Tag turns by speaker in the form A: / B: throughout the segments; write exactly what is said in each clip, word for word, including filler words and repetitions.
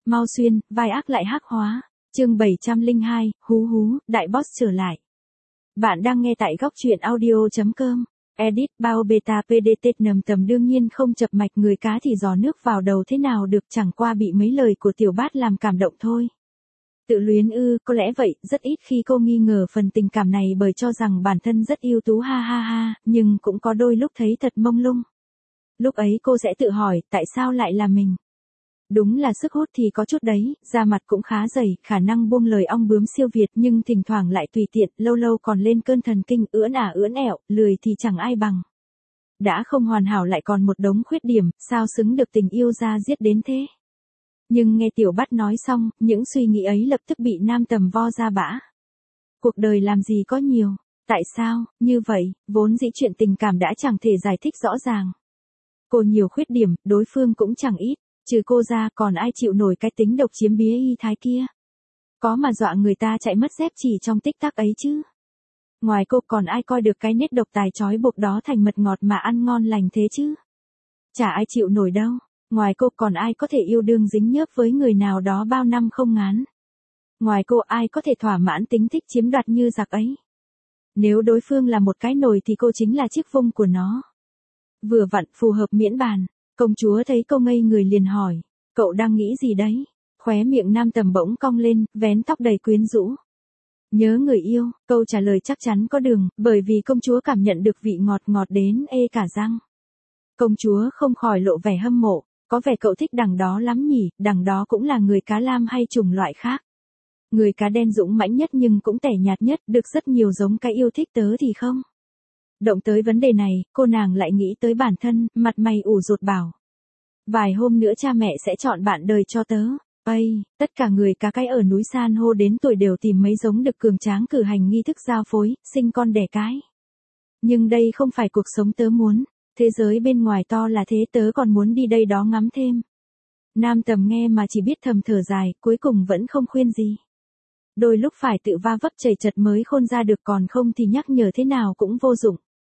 A: mau xuyên, vai ác lại hắc hóa. Chương bảy trăm lẻ hai, hú hú, đại boss trở lại. Bạn đang nghe tại góc truyện audio chấm com. Edit bao beta pê đê tê nầm tầm đương nhiên không chập mạch người cá thì giò nước vào đầu thế nào được, chẳng qua bị mấy lời của tiểu bát làm cảm động thôi. Tự luyến ư, có lẽ vậy, rất ít khi cô nghi ngờ phần tình cảm này bởi cho rằng bản thân rất ưu tú ha ha ha, nhưng cũng có đôi lúc thấy thật mông lung. Lúc ấy cô sẽ tự hỏi, tại sao lại là mình? Đúng là sức hút thì có chút đấy, da mặt cũng khá dày, khả năng buông lời ong bướm siêu việt nhưng thỉnh thoảng lại tùy tiện, lâu lâu còn lên cơn thần kinh, ưỡn ả ưỡn ẻo, lười thì chẳng ai bằng. Đã không hoàn hảo lại còn một đống khuyết điểm, sao xứng được tình yêu ra giết đến thế? Nhưng nghe tiểu bát nói xong, những suy nghĩ ấy lập tức bị nam tầm vo ra bã. Cuộc đời làm gì có nhiều, tại sao, như vậy, vốn dĩ chuyện tình cảm đã chẳng thể giải thích rõ ràng. Cô nhiều khuyết điểm, đối phương cũng chẳng ít, trừ cô ra còn ai chịu nổi cái tính độc chiếm bía y thái kia. Có mà dọa người ta chạy mất dép chỉ trong tích tắc ấy chứ. Ngoài cô còn ai coi được cái nết độc tài trói buộc đó thành mật ngọt mà ăn ngon lành thế chứ. Chả ai chịu nổi đâu. Ngoài cô còn ai có thể yêu đương dính nhớp với người nào đó bao năm không ngán. Ngoài cô ai có thể thỏa mãn tính thích chiếm đoạt như giặc ấy. Nếu đối phương là một cái nồi thì cô chính là chiếc vung của nó. Vừa vặn phù hợp miễn bàn. Công chúa thấy cô ngây người liền hỏi, cậu đang nghĩ gì đấy? Khóe miệng nam tầm bỗng cong lên, vén tóc đầy quyến rũ. Nhớ người yêu, câu trả lời chắc chắn có đường, bởi vì công chúa cảm nhận được vị ngọt ngọt đến ê cả răng. Công chúa không khỏi lộ vẻ hâm mộ, có vẻ cậu thích đằng đó lắm nhỉ, đằng đó cũng là người cá lam hay chủng loại khác. Người cá đen dũng mãnh nhất nhưng cũng tẻ nhạt nhất, được rất nhiều giống cái yêu thích tớ thì không. Động tới vấn đề này, cô nàng lại nghĩ tới bản thân, mặt mày ủ rột bảo. Vài hôm nữa cha mẹ sẽ chọn bạn đời cho tớ. Ây, tất cả người cá cái ở núi san hô đến tuổi đều tìm mấy giống được cường tráng cử hành nghi thức giao phối, sinh con đẻ cái. Nhưng đây không phải cuộc sống tớ muốn, thế giới bên ngoài to là thế, tớ còn muốn đi đây đó ngắm thêm. Nam tầm nghe mà chỉ biết thầm thở dài, cuối cùng vẫn không khuyên gì. Đôi lúc phải tự va vấp chầy chật mới khôn ra được, còn không thì nhắc nhở thế nào cũng vô dụng.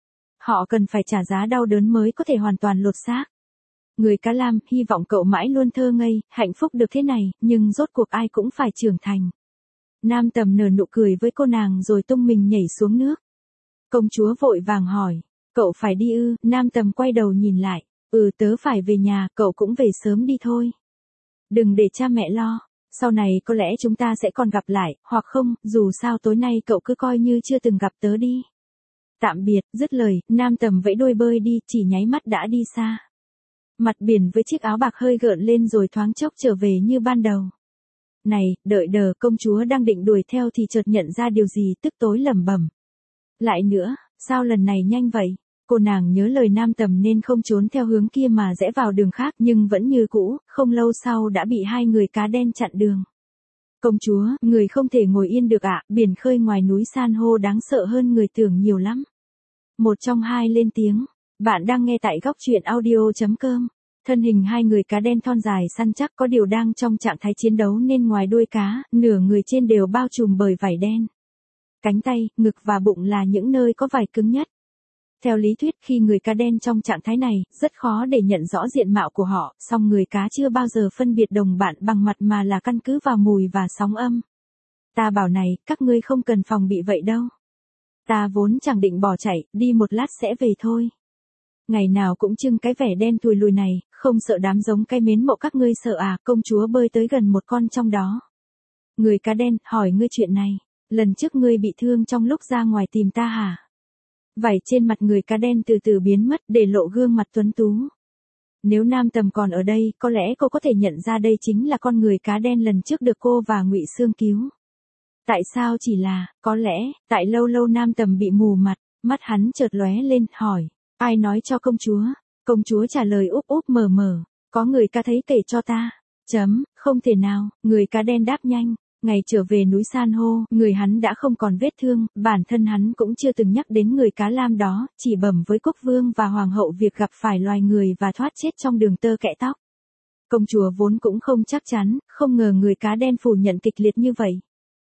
A: Họ cần phải trả giá đau đớn mới có thể hoàn toàn lột xác. Người cá lam, hy vọng cậu mãi luôn thơ ngây, hạnh phúc được thế này, nhưng rốt cuộc ai cũng phải trưởng thành. Nam tầm nở nụ cười với cô nàng rồi tung mình nhảy xuống nước. Công chúa vội vàng hỏi, cậu phải đi ư? Nam tầm quay đầu nhìn lại, ừ tớ phải về nhà, cậu cũng về sớm đi thôi. Đừng để cha mẹ lo, sau này có lẽ chúng ta sẽ còn gặp lại, hoặc không, dù sao tối nay cậu cứ coi như chưa từng gặp tớ đi. Tạm biệt, dứt lời, nam tầm vẫy đuôi bơi đi, chỉ nháy mắt đã đi xa. Mặt biển với chiếc áo bạc hơi gợn lên rồi thoáng chốc trở về như ban đầu. Này, đợi đờ, công chúa đang định đuổi theo thì chợt nhận ra điều gì, tức tối lẩm bẩm. Lại nữa, sao lần này nhanh vậy? Cô nàng nhớ lời nam tầm nên không trốn theo hướng kia mà rẽ vào đường khác, nhưng vẫn như cũ, không lâu sau đã bị hai người cá đen chặn đường. Công chúa, người không thể ngồi yên được ạ, biển khơi ngoài núi san hô đáng sợ hơn người tưởng nhiều lắm. Một trong hai lên tiếng, bạn đang nghe tại góc truyện audio chấm com. Thân hình hai người cá đen thon dài săn chắc có điều đang trong trạng thái chiến đấu nên ngoài đuôi cá, nửa người trên đều bao trùm bởi vảy đen. Cánh tay, ngực và bụng là những nơi có vảy cứng nhất. Theo lý thuyết khi người cá đen trong trạng thái này, rất khó để nhận rõ diện mạo của họ, song người cá chưa bao giờ phân biệt đồng bạn bằng mặt mà là căn cứ vào mùi và sóng âm. Ta bảo này, các ngươi không cần phòng bị vậy đâu. Ta vốn chẳng định bỏ chạy, đi một lát sẽ về thôi. Ngày nào cũng trưng cái vẻ đen thùi lùi này, không sợ đám giống cái mến mộ các ngươi sợ à? Công chúa bơi tới gần một con trong đó. Người cá đen, hỏi ngươi chuyện này, lần trước ngươi bị thương trong lúc ra ngoài tìm ta hả? Vảy trên mặt người cá đen từ từ biến mất để lộ gương mặt tuấn tú. Nếu nam tầm còn ở đây, có lẽ cô có thể nhận ra đây chính là con người cá đen lần trước được cô và Ngụy Sương cứu. Tại sao chỉ là, có lẽ, tại lâu lâu nam tầm bị mù mặt, mắt hắn chợt lóe lên, hỏi, ai nói cho công chúa? Công chúa trả lời úp úp mờ mờ, có người cá thấy kể cho ta. Chấm, không thể nào, người cá đen đáp nhanh. Ngày trở về núi san hô, người hắn đã không còn vết thương, bản thân hắn cũng chưa từng nhắc đến người cá lam đó, chỉ bẩm với quốc vương và hoàng hậu việc gặp phải loài người và thoát chết trong đường tơ kẽ tóc. Công chúa vốn cũng không chắc chắn, không ngờ người cá đen phủ nhận kịch liệt như vậy.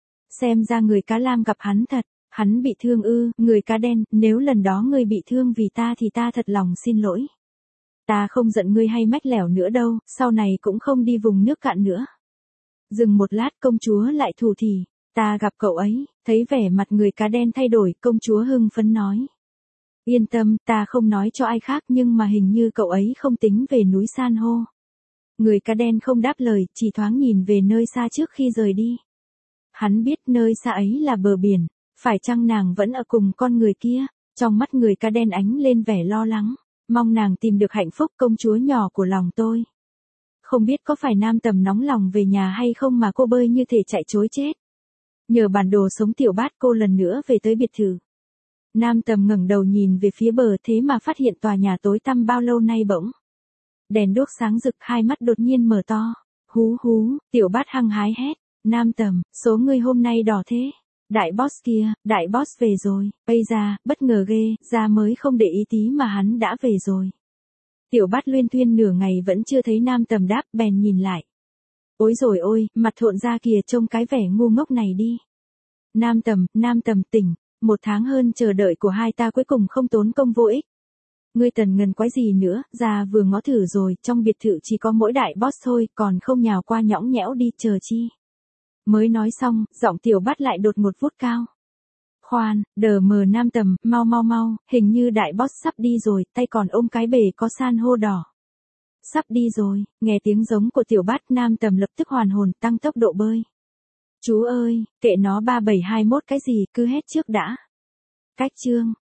A: Xem ra người cá lam gặp hắn thật, hắn bị thương ư? Người cá đen, nếu lần đó ngươi bị thương vì ta thì ta thật lòng xin lỗi. Ta không giận ngươi hay mách lẻo nữa đâu, sau này cũng không đi vùng nước cạn nữa. Dừng một lát công chúa lại thủ thỉ, ta gặp cậu ấy, thấy vẻ mặt người cá đen thay đổi, công chúa hưng phấn nói. Yên tâm, ta không nói cho ai khác nhưng mà hình như cậu ấy không tính về núi san hô. Người cá đen không đáp lời, chỉ thoáng nhìn về nơi xa trước khi rời đi. Hắn biết nơi xa ấy là bờ biển, phải chăng nàng vẫn ở cùng con người kia, trong mắt người cá đen ánh lên vẻ lo lắng, mong nàng tìm được hạnh phúc công chúa nhỏ của lòng tôi. Không biết có phải Nam Tầm nóng lòng về nhà hay không mà cô bơi như thể chạy trối chết. Nhờ bản đồ sống tiểu bát cô lần nữa về tới biệt thự. Nam Tầm ngẩng đầu nhìn về phía bờ thế mà phát hiện tòa nhà tối tăm bao lâu nay bỗng. Đèn đuốc sáng rực, hai mắt đột nhiên mở to. Hú hú, tiểu bát hăng hái hét. Nam Tầm, số ngươi hôm nay đỏ thế. Đại boss kia, đại boss về rồi. Bây ra, bất ngờ ghê, ra mới không để ý tí mà hắn đã về rồi. Tiểu bát luyên thuyên nửa ngày vẫn chưa thấy Nam Tầm đáp, bèn nhìn lại. Ôi rồi ôi, mặt thộn ra kìa, trông cái vẻ ngu ngốc này đi. Nam Tầm, Nam Tầm tỉnh, một tháng hơn chờ đợi của hai ta cuối cùng không tốn công vô ích. Ngươi tần ngần quái gì nữa, ra vừa ngó thử rồi, trong biệt thự chỉ có mỗi đại boss thôi, còn không nhào qua nhõng nhẽo đi chờ chi. Mới nói xong, giọng tiểu bát lại đột một vút cao. Khoan, đờ mờ Nam Tầm, mau mau mau, hình như đại boss sắp đi rồi, tay còn ôm cái bể có san hô đỏ. Sắp đi rồi, nghe tiếng giống của tiểu bát, Nam Tầm lập tức hoàn hồn, tăng tốc độ bơi. Chú ơi, kệ nó ba bảy hai mốt cái gì, cứ hết trước đã. Cách chương.